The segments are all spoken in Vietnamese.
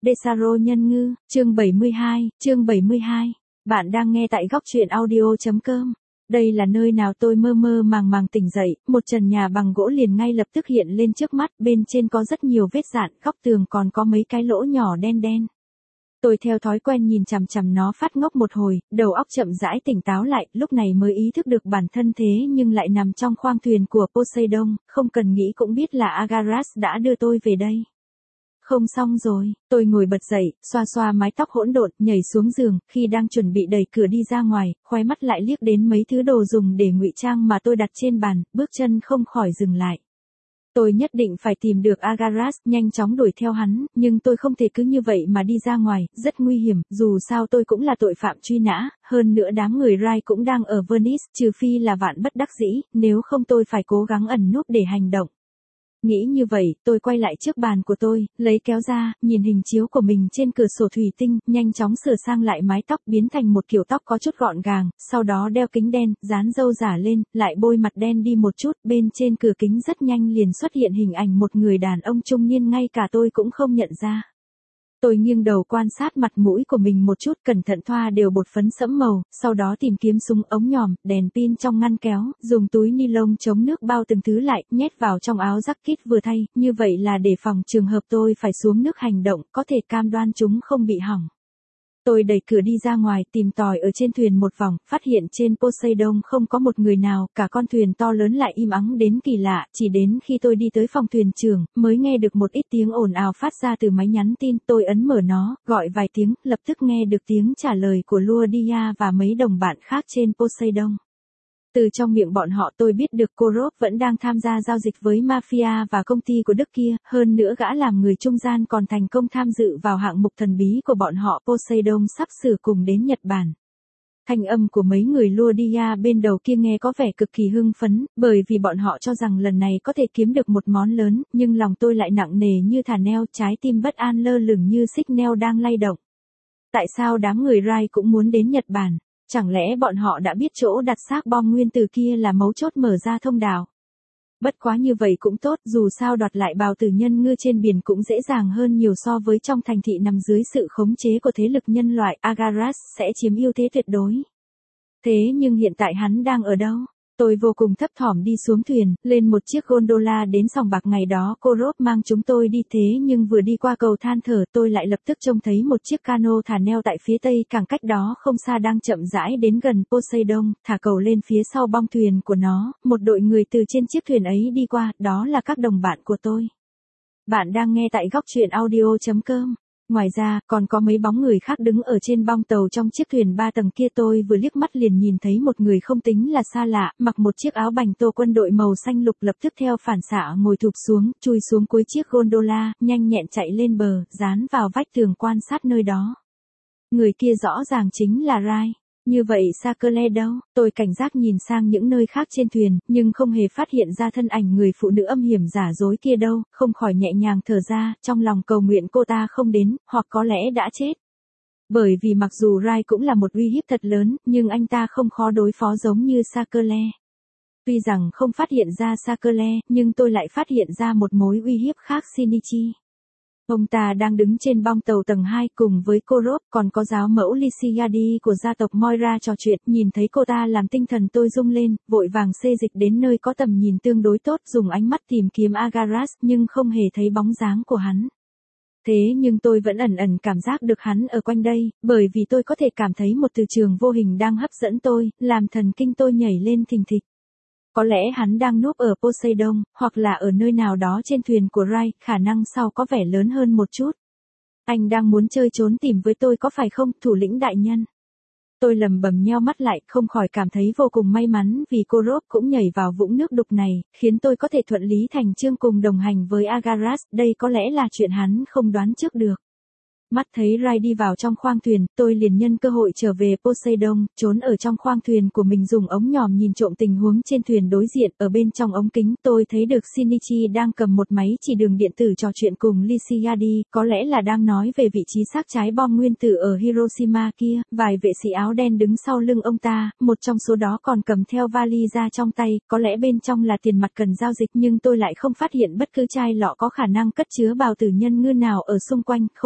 Desaro nhân ngư, chương 72. Bạn đang nghe tại góc truyện audio.com. Đây là nơi nào? Tôi mơ mơ màng màng tỉnh dậy, một trần nhà bằng gỗ liền ngay lập tức hiện lên trước mắt, bên trên có rất nhiều vết dạn, góc tường còn có mấy cái lỗ nhỏ đen đen. Tôi theo thói quen nhìn chằm chằm nó phát ngốc một hồi, đầu óc chậm rãi tỉnh táo lại, lúc này mới ý thức được bản thân thế nhưng lại nằm trong khoang thuyền của Poseidon, không cần nghĩ cũng biết là Agaras đã đưa tôi về đây. Không xong rồi, tôi ngồi bật dậy, xoa xoa mái tóc hỗn độn, nhảy xuống giường, khi đang chuẩn bị đẩy cửa đi ra ngoài, khóe mắt lại liếc đến mấy thứ đồ dùng để ngụy trang mà tôi đặt trên bàn, bước chân không khỏi dừng lại. Tôi nhất định phải tìm được Agaras, nhanh chóng đuổi theo hắn, nhưng tôi không thể cứ như vậy mà đi ra ngoài, rất nguy hiểm, dù sao tôi cũng là tội phạm truy nã, hơn nữa đám người Rai cũng đang ở Venice, trừ phi là vạn bất đắc dĩ, nếu không tôi phải cố gắng ẩn núp để hành động. Nghĩ như vậy, tôi quay lại trước bàn của tôi, lấy kéo ra, nhìn hình chiếu của mình trên cửa sổ thủy tinh, nhanh chóng sửa sang lại mái tóc biến thành một kiểu tóc có chút gọn gàng, sau đó đeo kính đen, dán râu giả lên, lại bôi mặt đen đi một chút, bên trên cửa kính rất nhanh liền xuất hiện hình ảnh một người đàn ông trung niên ngay cả tôi cũng không nhận ra. Tôi nghiêng đầu quan sát mặt mũi của mình một chút, cẩn thận thoa đều bột phấn sẫm màu, sau đó tìm kiếm súng ống nhòm, đèn pin trong ngăn kéo, dùng túi ni lông chống nước bao từng thứ lại, nhét vào trong áo jacket vừa thay, như vậy là để phòng trường hợp tôi phải xuống nước hành động, có thể cam đoan chúng không bị hỏng. Tôi đẩy cửa đi ra ngoài, tìm tòi ở trên thuyền một vòng, phát hiện trên Poseidon không có một người nào, cả con thuyền to lớn lại im ắng đến kỳ lạ, chỉ đến khi tôi đi tới phòng thuyền trưởng, mới nghe được một ít tiếng ồn ào phát ra từ máy nhắn tin, tôi ấn mở nó, gọi vài tiếng, lập tức nghe được tiếng trả lời của Luodia và mấy đồng bạn khác trên Poseidon. Từ trong miệng bọn họ tôi biết được Korov vẫn đang tham gia giao dịch với mafia và công ty của Đức kia, hơn nữa gã làm người trung gian còn thành công tham dự vào hạng mục thần bí của bọn họ. Poseidon sắp sửa cùng đến Nhật Bản. Thanh âm của mấy người Luodia bên đầu kia nghe có vẻ cực kỳ hưng phấn, bởi vì bọn họ cho rằng lần này có thể kiếm được một món lớn, nhưng lòng tôi lại nặng nề như thả neo, trái tim bất an lơ lửng như xích neo đang lay động. Tại sao đám người Rai cũng muốn đến Nhật Bản? Chẳng lẽ bọn họ đã biết chỗ đặt xác bom nguyên tử kia là mấu chốt mở ra thông đạo? Bất quá như vậy cũng tốt, dù sao đoạt lại bào tử nhân ngư trên biển cũng dễ dàng hơn nhiều so với trong thành thị nằm dưới sự khống chế của thế lực nhân loại. Agaras sẽ chiếm ưu thế tuyệt đối. Thế nhưng hiện tại hắn đang ở đâu? Tôi vô cùng thấp thỏm đi xuống thuyền, lên một chiếc gondola đến sòng bạc ngày đó Korov mang chúng tôi đi, thế nhưng vừa đi qua cầu than thở tôi lại lập tức trông thấy một chiếc cano thả neo tại phía tây cảng cách đó không xa đang chậm rãi đến gần Poseidon, thả cầu lên phía sau bong thuyền của nó, một đội người từ trên chiếc thuyền ấy đi qua, đó là các đồng bạn của tôi. Bạn đang nghe tại góc truyện audio.com. Ngoài ra, còn có mấy bóng người khác đứng ở trên bong tàu trong chiếc thuyền 3 tầng kia, tôi vừa liếc mắt liền nhìn thấy một người không tính là xa lạ, mặc một chiếc áo bành tô quân đội màu xanh lục, lập tức theo phản xạ ngồi thụp xuống, chui xuống cuối chiếc gondola, nhanh nhẹn chạy lên bờ, dán vào vách tường quan sát nơi đó. Người kia rõ ràng chính là Rai. Như vậy Sakele đâu? Tôi cảnh giác nhìn sang những nơi khác trên thuyền, nhưng không hề phát hiện ra thân ảnh người phụ nữ âm hiểm giả dối kia đâu, không khỏi nhẹ nhàng thở ra, trong lòng cầu nguyện cô ta không đến, hoặc có lẽ đã chết. Bởi vì mặc dù Rai cũng là một uy hiếp thật lớn, nhưng anh ta không khó đối phó giống như Sakele. Tuy rằng không phát hiện ra Sakele, nhưng tôi lại phát hiện ra một mối uy hiếp khác, Shinichi. Ông ta đang đứng trên bong tàu tầng 2 cùng với Korov, còn có giáo mẫu Lysiadi của gia tộc Moira trò chuyện, nhìn thấy cô ta làm tinh thần tôi rung lên, vội vàng xê dịch đến nơi có tầm nhìn tương đối tốt, dùng ánh mắt tìm kiếm Agaras, nhưng không hề thấy bóng dáng của hắn. Thế nhưng tôi vẫn ẩn ẩn cảm giác được hắn ở quanh đây, bởi vì tôi có thể cảm thấy một từ trường vô hình đang hấp dẫn tôi, làm thần kinh tôi nhảy lên thình thịch. Có lẽ hắn đang núp ở Poseidon, hoặc là ở nơi nào đó trên thuyền của Rai, khả năng sau có vẻ lớn hơn một chút. Anh đang muốn chơi trốn tìm với tôi có phải không, thủ lĩnh đại nhân? Tôi lầm bầm nheo mắt lại, không khỏi cảm thấy vô cùng may mắn vì Korov cũng nhảy vào vũng nước đục này, khiến tôi có thể thuận lý thành chương cùng đồng hành với Agaras, đây có lẽ là chuyện hắn không đoán trước được. Mắt thấy Rai đi vào trong khoang thuyền, tôi liền nhân cơ hội trở về Poseidon, trốn ở trong khoang thuyền của mình, dùng ống nhòm nhìn trộm tình huống trên thuyền đối diện. Ở bên trong ống kính tôi thấy được Shinichi đang cầm một máy chỉ đường điện tử trò chuyện cùng Lysiadi, có lẽ là đang nói về vị trí xác trái bom nguyên tử ở Hiroshima kia. Vài vệ sĩ áo đen đứng sau lưng ông ta, một trong số đó còn cầm theo vali ra trong tay, có lẽ bên trong là tiền mặt cần giao dịch, nhưng tôi lại không phát hiện bất cứ chai lọ có khả năng cất chứa bào tử nhân ngư nào ở xung quanh, không biết chúng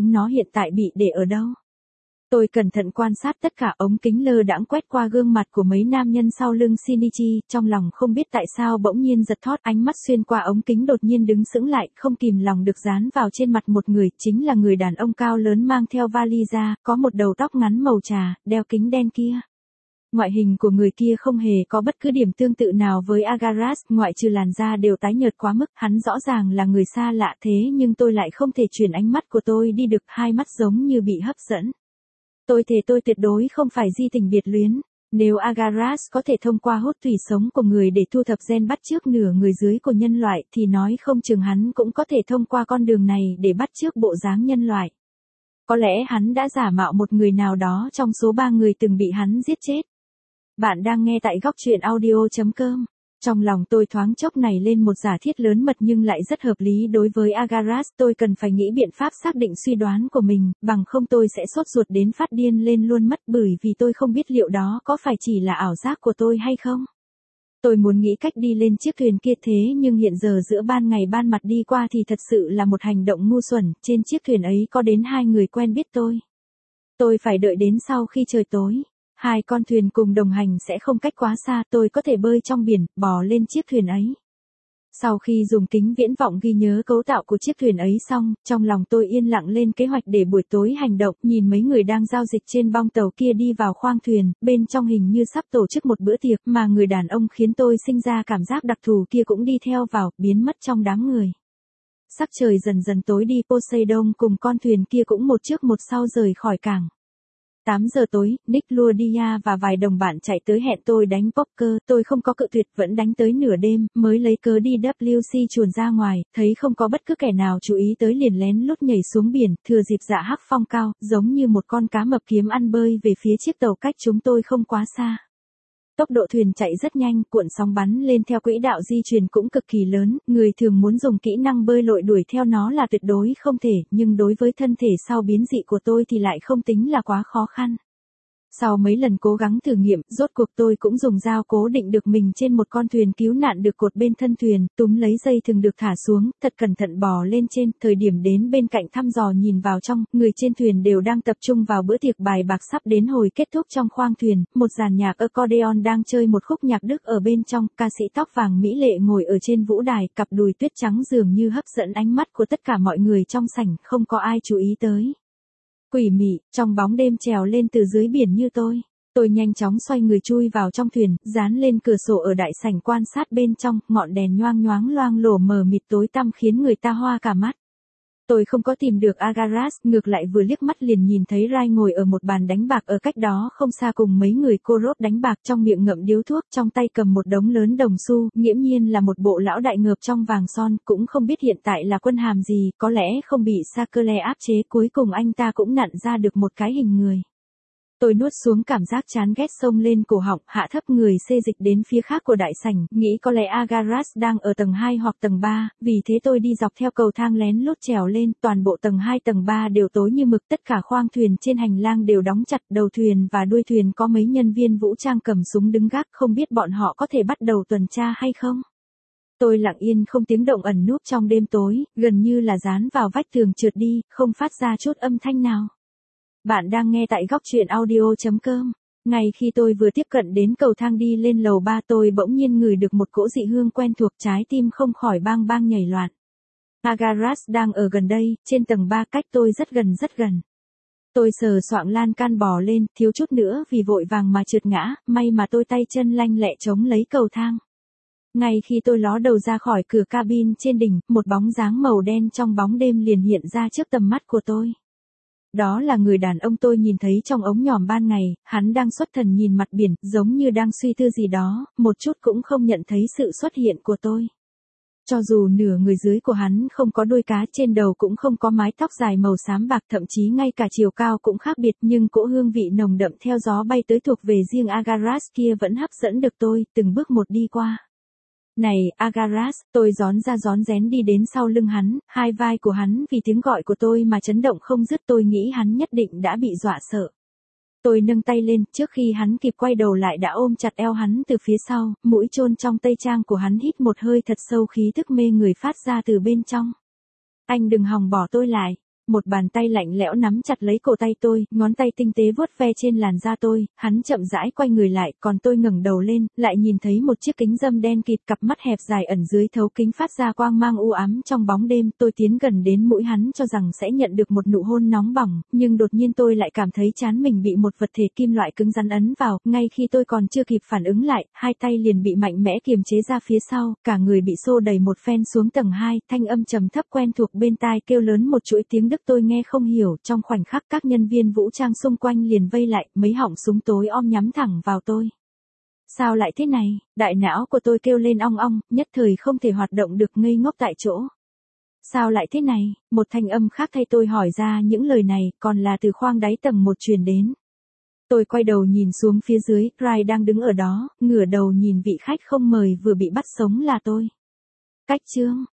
chúng nó hiện tại bị để ở đâu. Tôi cẩn thận quan sát tất cả ống kính lơ đãng quét qua gương mặt của mấy nam nhân sau lưng Shinichi, trong lòng không biết tại sao bỗng nhiên giật thót, ánh mắt xuyên qua ống kính đột nhiên đứng sững lại, không kìm lòng được dán vào trên mặt một người, chính là người đàn ông cao lớn mang theo vali da, có một đầu tóc ngắn màu trà, đeo kính đen kia. Ngoại hình của người kia không hề có bất cứ điểm tương tự nào với Agaras, ngoại trừ làn da đều tái nhợt quá mức, hắn rõ ràng là người xa lạ thế nhưng tôi lại không thể chuyển ánh mắt của tôi đi được, hai mắt giống như bị hấp dẫn. Tôi thề tôi tuyệt đối không phải di tình biệt luyến. Nếu Agaras có thể thông qua hút tủy sống của người để thu thập gen bắt chước nửa người dưới của nhân loại thì nói không chừng hắn cũng có thể thông qua con đường này để bắt chước bộ dáng nhân loại. Có lẽ hắn đã giả mạo một người nào đó trong số 3 người từng bị hắn giết chết. Bạn đang nghe tại góc truyện audio.com. Trong lòng tôi thoáng chốc này lên một giả thiết lớn mật nhưng lại rất hợp lý đối với Agaras, tôi cần phải nghĩ biện pháp xác định suy đoán của mình, bằng không tôi sẽ sốt ruột đến phát điên lên luôn mất bởi vì tôi không biết liệu đó có phải chỉ là ảo giác của tôi hay không. Tôi muốn nghĩ cách đi lên chiếc thuyền kia thế nhưng hiện giờ giữa ban ngày ban mặt đi qua thì thật sự là một hành động ngu xuẩn, trên chiếc thuyền ấy có đến 2 người quen biết tôi. Tôi phải đợi đến sau khi trời tối. 2 con thuyền cùng đồng hành sẽ không cách quá xa, tôi có thể bơi trong biển, bò lên chiếc thuyền ấy. Sau khi dùng kính viễn vọng ghi nhớ cấu tạo của chiếc thuyền ấy xong, trong lòng tôi yên lặng lên kế hoạch để buổi tối hành động, nhìn mấy người đang giao dịch trên bong tàu kia đi vào khoang thuyền, bên trong hình như sắp tổ chức một bữa tiệc mà người đàn ông khiến tôi sinh ra cảm giác đặc thù kia cũng đi theo vào, biến mất trong đám người. Sắc trời dần dần tối đi, Poseidon cùng con thuyền kia cũng một trước một sau rời khỏi cảng. 8 giờ tối, Nick Luodia và vài đồng bạn chạy tới hẹn tôi đánh poker, tôi không có cự tuyệt vẫn đánh tới nửa đêm, mới lấy cớ đi WC chuồn ra ngoài, thấy không có bất cứ kẻ nào chú ý tới liền lén lút nhảy xuống biển, thừa dịp dạ hắc phong cao, giống như một con cá mập kiếm ăn bơi về phía chiếc tàu cách chúng tôi không quá xa. Tốc độ thuyền chạy rất nhanh, cuộn sóng bắn lên theo quỹ đạo di chuyển cũng cực kỳ lớn, người thường muốn dùng kỹ năng bơi lội đuổi theo nó là tuyệt đối không thể, nhưng đối với thân thể sau biến dị của tôi thì lại không tính là quá khó khăn. Sau mấy lần cố gắng thử nghiệm, rốt cuộc tôi cũng dùng dao cố định được mình trên một con thuyền cứu nạn được cột bên thân thuyền, túm lấy dây thừng được thả xuống, thật cẩn thận bò lên trên, thời điểm đến bên cạnh thăm dò nhìn vào trong, người trên thuyền đều đang tập trung vào bữa tiệc bài bạc sắp đến hồi kết thúc trong khoang thuyền, một dàn nhạc accordion đang chơi một khúc nhạc Đức ở bên trong, ca sĩ tóc vàng mỹ lệ ngồi ở trên vũ đài, cặp đùi tuyết trắng dường như hấp dẫn ánh mắt của tất cả mọi người trong sảnh, không có ai chú ý tới. Quỷ mị, trong bóng đêm trèo lên từ dưới biển như tôi nhanh chóng xoay người chui vào trong thuyền, dán lên cửa sổ ở đại sảnh quan sát bên trong, ngọn đèn nhoang nhoáng loang lổ mờ mịt tối tăm khiến người ta hoa cả mắt. Tôi không có tìm được Agaras, ngược lại vừa liếc mắt liền nhìn thấy Rai ngồi ở một bàn đánh bạc ở cách đó không xa cùng mấy người cô rốt đánh bạc trong miệng ngậm điếu thuốc, trong tay cầm một đống lớn đồng xu, nghiễm nhiên là một bộ lão đại ngợp trong vàng son, cũng không biết hiện tại là quân hàm gì, có lẽ không bị Sakele áp chế, cuối cùng anh ta cũng nặn ra được một cái hình người. Tôi nuốt xuống cảm giác chán ghét xông lên cổ họng, hạ thấp người xê dịch đến phía khác của đại sảnh, nghĩ có lẽ Agaras đang ở tầng 2 hoặc tầng 3, vì thế tôi đi dọc theo cầu thang lén lút trèo lên, toàn bộ tầng 2 tầng 3 đều tối như mực, tất cả khoang thuyền trên hành lang đều đóng chặt, đầu thuyền và đuôi thuyền có mấy nhân viên vũ trang cầm súng đứng gác, không biết bọn họ có thể bắt đầu tuần tra hay không. Tôi lặng yên không tiếng động ẩn núp trong đêm tối, gần như là dán vào vách tường trượt đi, không phát ra chút âm thanh nào. Bạn đang nghe tại góc truyện audio.com. Ngay khi tôi vừa tiếp cận đến cầu thang đi lên lầu 3 tôi bỗng nhiên ngửi được một cỗ dị hương quen thuộc, trái tim không khỏi bang bang nhảy loạn. Agaras đang ở gần đây, trên tầng 3 cách tôi rất gần. Tôi sờ soạng lan can bò lên, thiếu chút nữa vì vội vàng mà trượt ngã, may mà tôi tay chân lanh lẹ chống lấy cầu thang. Ngay khi tôi ló đầu ra khỏi cửa cabin trên đỉnh, một bóng dáng màu đen trong bóng đêm liền hiện ra trước tầm mắt của tôi. Đó là người đàn ông tôi nhìn thấy trong ống nhòm ban ngày, hắn đang xuất thần nhìn mặt biển, giống như đang suy tư gì đó, một chút cũng không nhận thấy sự xuất hiện của tôi. Cho dù nửa người dưới của hắn không có đuôi cá, trên đầu cũng không có mái tóc dài màu xám bạc, thậm chí ngay cả chiều cao cũng khác biệt, nhưng cỗ hương vị nồng đậm theo gió bay tới thuộc về riêng Agaras kia vẫn hấp dẫn được tôi, từng bước một đi qua. Này, Agaras, tôi rón ra rón rén đi đến sau lưng hắn, hai vai của hắn vì tiếng gọi của tôi mà chấn động không dứt, tôi nghĩ hắn nhất định đã bị dọa sợ. Tôi nâng tay lên, trước khi hắn kịp quay đầu lại đã ôm chặt eo hắn từ phía sau, mũi chôn trong tây trang của hắn, hít một hơi thật sâu, khí thức mê người phát ra từ bên trong. Anh đừng hòng bỏ tôi lại. Một bàn tay lạnh lẽo nắm chặt lấy cổ tay tôi, ngón tay tinh tế vuốt ve trên làn da tôi, hắn chậm rãi quay người lại, còn tôi ngẩng đầu lên, lại nhìn thấy một chiếc kính râm đen kịt, cặp mắt hẹp dài ẩn dưới thấu kính phát ra quang mang u ám trong bóng đêm. Tôi tiến gần đến mũi hắn cho rằng sẽ nhận được một nụ hôn nóng bỏng, nhưng đột nhiên tôi lại cảm thấy trán mình bị một vật thể kim loại cứng rắn ấn vào, ngay khi tôi còn chưa kịp phản ứng lại, hai tay liền bị mạnh mẽ kiềm chế ra phía sau, cả người bị xô đẩy một phen xuống tầng 2, thanh âm trầm thấp quen thuộc bên tai kêu lớn một chuỗi tiếng Đức tôi nghe không hiểu, trong khoảnh khắc các nhân viên vũ trang xung quanh liền vây lại, mấy họng súng tối om nhắm thẳng vào tôi. Sao lại thế này? Đại não của tôi kêu lên ong ong, nhất thời không thể hoạt động được, ngây ngốc tại chỗ. Sao lại thế này? Một thanh âm khác thay tôi hỏi ra những lời này, còn là từ khoang đáy tầng 1 truyền đến. Tôi quay đầu nhìn xuống phía dưới, Rai đang đứng ở đó, ngửa đầu nhìn vị khách không mời vừa bị bắt sống là tôi. Cách chương